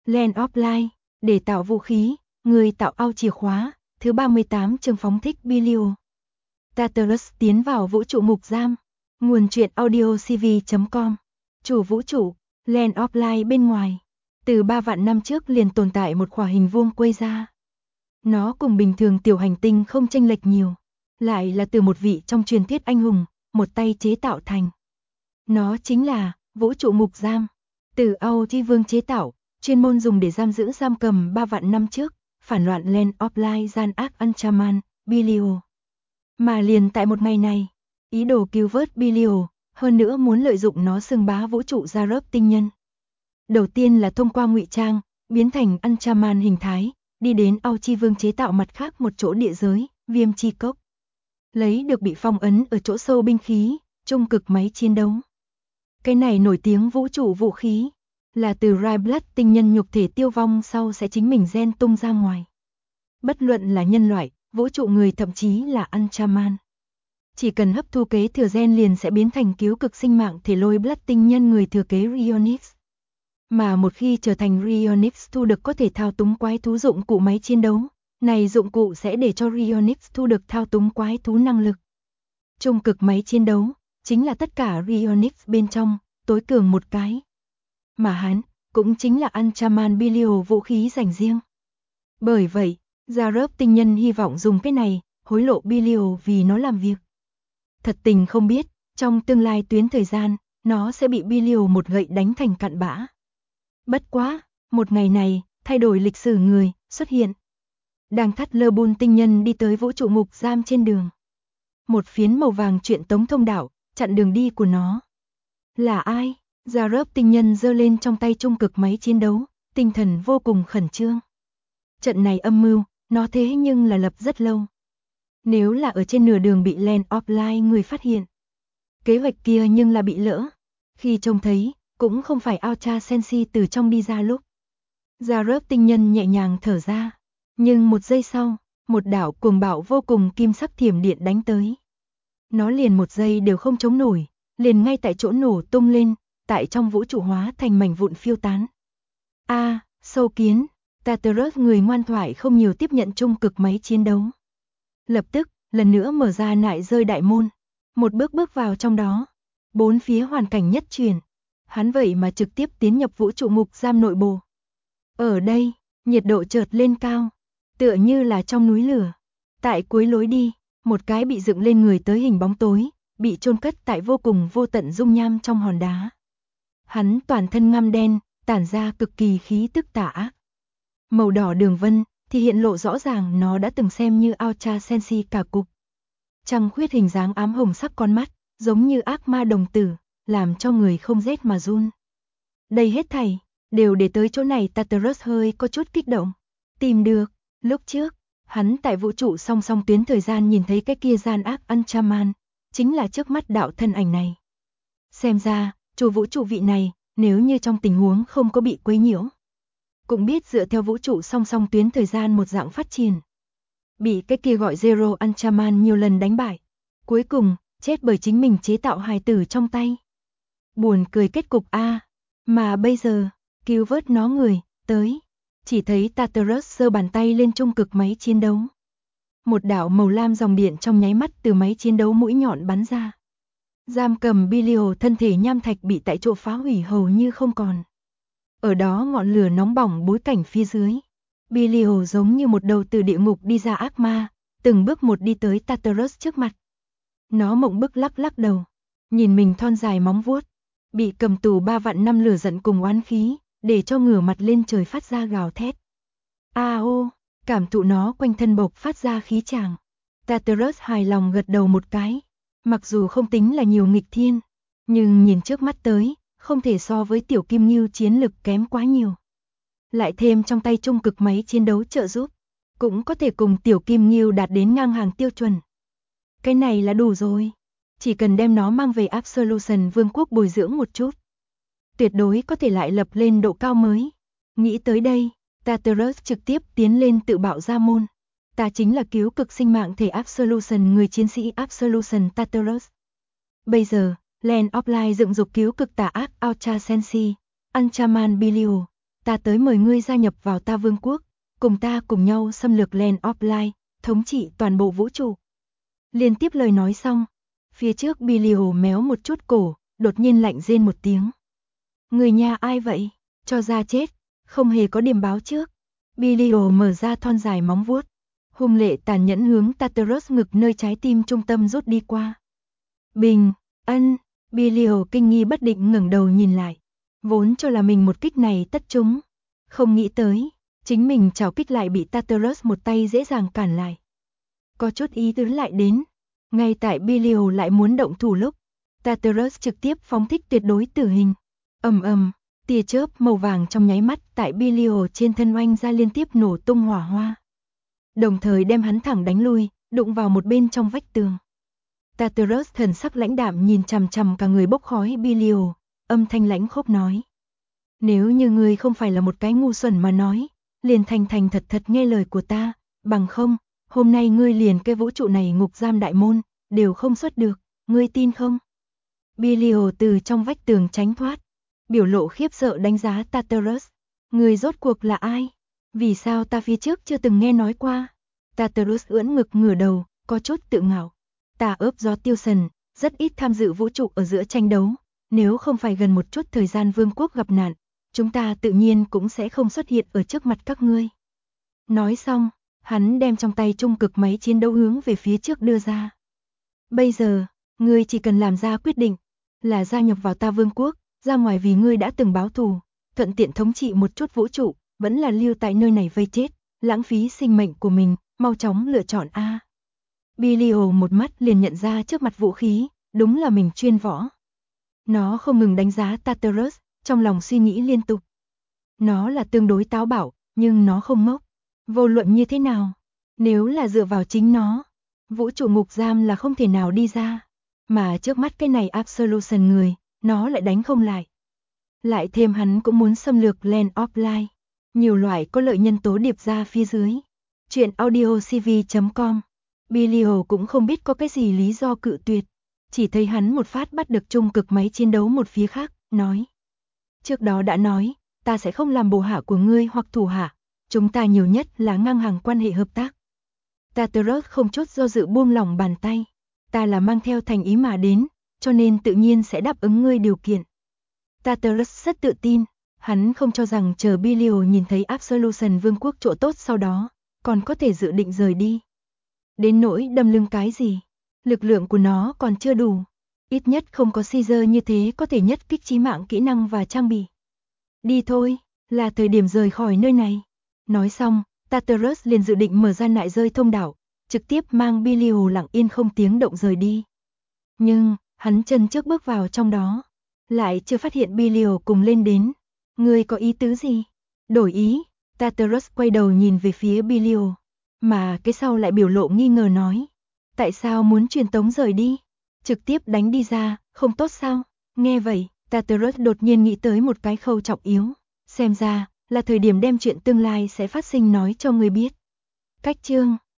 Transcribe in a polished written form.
Land of Light, để tạo vũ khí, người tạo ao chìa khóa, thứ 38 chương phóng thích Belial. Tartarus tiến vào vũ trụ ngục giam. Nguồn truyện audio cv.com. Chủ vũ trụ, Land of Light bên ngoài. Từ 3 vạn năm trước liền tồn tại một khỏa hình vuông quây ra. Nó cùng bình thường tiểu hành tinh không chênh lệch nhiều, lại là từ một vị trong truyền thuyết anh hùng, một tay chế tạo thành. Nó chính là vũ trụ ngục giam, từ Ao Chi Vương chế tạo, chuyên môn dùng để giam cầm 3 vạn năm trước, phản loạn Land of Light gian ác Anchaman, Belial. Mà liền tại một ngày này, ý đồ cứu vớt Belial, hơn nữa muốn lợi dụng nó xưng bá vũ trụ Zarub tinh nhân. Đầu tiên là thông qua ngụy trang, biến thành Anchaman hình thái, đi đến Ao Chi Vương chế tạo mặt khác một chỗ địa giới, Viêm Chi Cốc. Lấy được bị phong ấn ở chỗ sâu binh khí, trung cực máy chiến đấu. Cái này nổi tiếng vũ trụ vũ khí, là từ Ryblood tinh nhân nhục thể tiêu vong sau sẽ chính mình gen tung ra ngoài. Bất luận là nhân loại, vũ trụ người thậm chí là Anchaman. Chỉ cần hấp thu kế thừa gen liền sẽ biến thành cứu cực sinh mạng thể lôi Blood tinh nhân người thừa kế Rionix. Mà một khi trở thành Rionix thu được có thể thao túng quái thú dụng cụ máy chiến đấu, này dụng cụ sẽ để cho Rionix thu được thao túng quái thú năng lực. Trung cực máy chiến đấu, chính là tất cả Rionix bên trong, tối cường một cái. Mà hắn, cũng chính là Anchaman Belial vũ khí dành riêng. Bởi vậy, Zarub tinh nhân hy vọng dùng cái này, hối lộ Belial vì nó làm việc. Thật tình không biết, trong tương lai tuyến thời gian, nó sẽ bị Belial một gậy đánh thành cặn bã. Bất quá, một ngày này, thay đổi lịch sử người, xuất hiện. Đang thắt lơ bun tinh nhân đi tới vũ trụ ngục giam trên đường. Một phiến màu vàng truyện tống thông đạo, chặn đường đi của nó. Là ai? Zarub tinh nhân giơ lên trong tay trung cực máy chiến đấu, tinh thần vô cùng khẩn trương. Trận này âm mưu, nó thế nhưng là lập rất lâu. Nếu là ở trên nửa đường bị Land of Light người phát hiện, kế hoạch kia nhưng là bị lỡ. Khi trông thấy, cũng không phải Ultra Sensi từ trong đi ra lúc. Zarub tinh nhân nhẹ nhàng thở ra. Nhưng một giây sau, một đạo cuồng bạo vô cùng kim sắc thiểm điện đánh tới. Nó liền một giây đều không chống nổi, liền ngay tại chỗ nổ tung lên, tại trong vũ trụ hóa thành mảnh vụn phiêu tán. Sâu kiến, Tartarus người ngoan thoại không nhiều tiếp nhận trung cực máy chiến đấu. Lập tức, lần nữa mở ra nại rơi đại môn, một bước bước vào trong đó. Bốn phía hoàn cảnh nhất chuyển, hắn vậy mà trực tiếp tiến nhập vũ trụ ngục giam nội bộ. Ở đây, nhiệt độ chợt lên cao, tựa như là trong núi lửa. Tại cuối lối đi, một cái bị dựng lên người tới hình bóng tối, bị chôn cất tại vô cùng vô tận dung nham trong hòn đá. Hắn toàn thân ngăm đen, tản ra cực kỳ khí tức tà ác. Màu đỏ đường vân thì hiện lộ rõ ràng nó đã từng xem như Ultra Sensi cả cục. Trăng khuyết hình dáng ám hồng sắc con mắt, giống như ác ma đồng tử, làm cho người không rét mà run. Đây hết thảy đều để tới chỗ này Tartarus hơi có chút kích động. Tìm được, lúc trước, hắn tại vũ trụ song song tuyến thời gian nhìn thấy cái kia gian ác Anchaman, chính là trước mắt đạo thân ảnh này. Xem ra, chủ vũ trụ vị này, nếu như trong tình huống không có bị quấy nhiễu, cũng biết dựa theo vũ trụ song song tuyến thời gian một dạng phát triển. Bị cái kia gọi Zero Anchaman nhiều lần đánh bại, cuối cùng, chết bởi chính mình chế tạo hài tử trong tay. Buồn cười kết cục mà bây giờ, cứu vớt nó người, tới. Chỉ thấy Tartarus giơ bàn tay lên trung cực máy chiến đấu. Một đạo màu lam dòng điện trong nháy mắt từ máy chiến đấu mũi nhọn bắn ra. Giam cầm Belial thân thể nham thạch bị tại chỗ phá hủy hầu như không còn. Ở đó ngọn lửa nóng bỏng bối cảnh phía dưới. Belial giống như một đầu từ địa ngục đi ra ác ma, từng bước một đi tới Tartarus trước mặt. Nó mộng bức lắc lắc đầu, nhìn mình thon dài móng vuốt, bị cầm tù 3 vạn năm lửa giận cùng oán khí, để cho ngửa mặt lên trời phát ra gào thét. Cảm thụ nó quanh thân bộc phát ra khí tràng. Tartarus hài lòng gật đầu một cái. Mặc dù không tính là nhiều nghịch thiên, nhưng nhìn trước mắt tới, không thể so với tiểu kim ngưu chiến lực kém quá nhiều. Lại thêm trong tay trung cực máy chiến đấu trợ giúp, cũng có thể cùng tiểu kim ngưu đạt đến ngang hàng tiêu chuẩn. Cái này là đủ rồi. Chỉ cần đem nó mang về Absolution Vương quốc bồi dưỡng một chút, tuyệt đối có thể lại lập lên độ cao mới. Nghĩ tới đây, Tartarus trực tiếp tiến lên tự bạo ra môn. Ta chính là cứu cực sinh mạng thể Absolution, người chiến sĩ Absolution Tartarus. Bây giờ, Land of Light dựng dục cứu cực tà ác Ultra Sensi, Anchaman Belial, ta tới mời ngươi gia nhập vào ta vương quốc, cùng ta cùng nhau xâm lược Land of Light, thống trị toàn bộ vũ trụ. Liên tiếp lời nói xong, phía trước Belial méo một chút cổ, đột nhiên lạnh rên một tiếng. Người nhà ai vậy? Cho ra chết, không hề có điểm báo trước. Belial mở ra thon dài móng vuốt, hung lệ tàn nhẫn hướng Tartarus ngực nơi trái tim trung tâm rút đi qua. Bình, ân, Belial kinh nghi bất định ngẩng đầu nhìn lại, vốn cho là mình một kích này tất trúng, không nghĩ tới, chính mình chảo kích lại bị Tartarus một tay dễ dàng cản lại. Có chút ý tứ lại đến, ngay tại Belial lại muốn động thủ lúc, Tartarus trực tiếp phóng thích tuyệt đối tử hình. Ầm ầm, tia chớp màu vàng trong nháy mắt tại Belial trên thân oanh ra liên tiếp nổ tung hỏa hoa, đồng thời đem hắn thẳng đánh lui, đụng vào một bên trong vách tường. Tartarus thần sắc lãnh đạm nhìn chằm chằm cả người bốc khói Belial, âm thanh lãnh khốc nói: nếu như ngươi không phải là một cái ngu xuẩn mà nói, liền thành thành thật thật nghe lời của ta, bằng không, hôm nay ngươi liền cái vũ trụ này ngục giam đại môn, đều không xuất được, ngươi tin không? Belial từ trong vách tường tránh thoát, biểu lộ khiếp sợ đánh giá Tartarus. Ngươi rốt cuộc là ai? Vì sao ta phía trước chưa từng nghe nói qua? Tartarus ưỡn ngực ngửa đầu, có chút tự ngạo. Ta ướp gió tiêu sần, rất ít tham dự vũ trụ ở giữa tranh đấu, nếu không phải gần một chút thời gian vương quốc gặp nạn, chúng ta tự nhiên cũng sẽ không xuất hiện ở trước mặt các ngươi. Nói xong, hắn đem trong tay trung cực máy chiến đấu hướng về phía trước đưa ra. Bây giờ, ngươi chỉ cần làm ra quyết định, là gia nhập vào ta vương quốc, ra ngoài vì ngươi đã từng báo thù, thuận tiện thống trị một chút vũ trụ, vẫn là lưu tại nơi này vây chết, lãng phí sinh mệnh của mình, mau chóng lựa chọn a. Belial một mắt liền nhận ra trước mặt vũ khí, đúng là mình chuyên võ. Nó không ngừng đánh giá Tartarus, trong lòng suy nghĩ liên tục. Nó là tương đối táo bạo, nhưng nó không ngốc. Vô luận như thế nào, nếu là dựa vào chính nó, vũ trụ ngục giam là không thể nào đi ra. Mà trước mắt cái này Absolution người, nó lại đánh không lại. Lại thêm hắn cũng muốn xâm lược Land of Light. Nhiều loại có lợi nhân tố điệp ra phía dưới. Chuyện audiocv.com. Belial cũng không biết có cái gì lý do cự tuyệt. Chỉ thấy hắn một phát bắt được trung cực máy chiến đấu một phía khác, nói. Trước đó đã nói, ta sẽ không làm bồ hạ của ngươi hoặc thủ hạ. Chúng ta nhiều nhất là ngang hàng quan hệ hợp tác. Tartarus không chút do dự buông lỏng bàn tay. Ta là mang theo thành ý mà đến, cho nên tự nhiên sẽ đáp ứng ngươi điều kiện. Tartarus rất tự tin, hắn không cho rằng chờ Belial nhìn thấy Absolution vương quốc chỗ tốt sau đó, còn có thể dự định rời đi. Đến nỗi đâm lưng cái gì, lực lượng của nó còn chưa đủ, ít nhất không có Caesar như thế có thể nhất kích chí mạng kỹ năng và trang bị. Đi thôi, là thời điểm rời khỏi nơi này. Nói xong, Tartarus liền dự định mở ra nại rơi thông đạo, trực tiếp mang Belial lặng yên không tiếng động rời đi. Nhưng, hắn chân trước bước vào trong đó, lại chưa phát hiện Belial cùng lên đến. Ngươi có ý tứ gì? Đổi ý, Tartarus quay đầu nhìn về phía Belial, mà cái sau lại biểu lộ nghi ngờ nói. Tại sao muốn truyền tống rời đi? Trực tiếp đánh đi ra, không tốt sao? Nghe vậy, Tartarus đột nhiên nghĩ tới một cái khâu trọng yếu. Xem ra, là thời điểm đem chuyện tương lai sẽ phát sinh nói cho người biết. Cách chương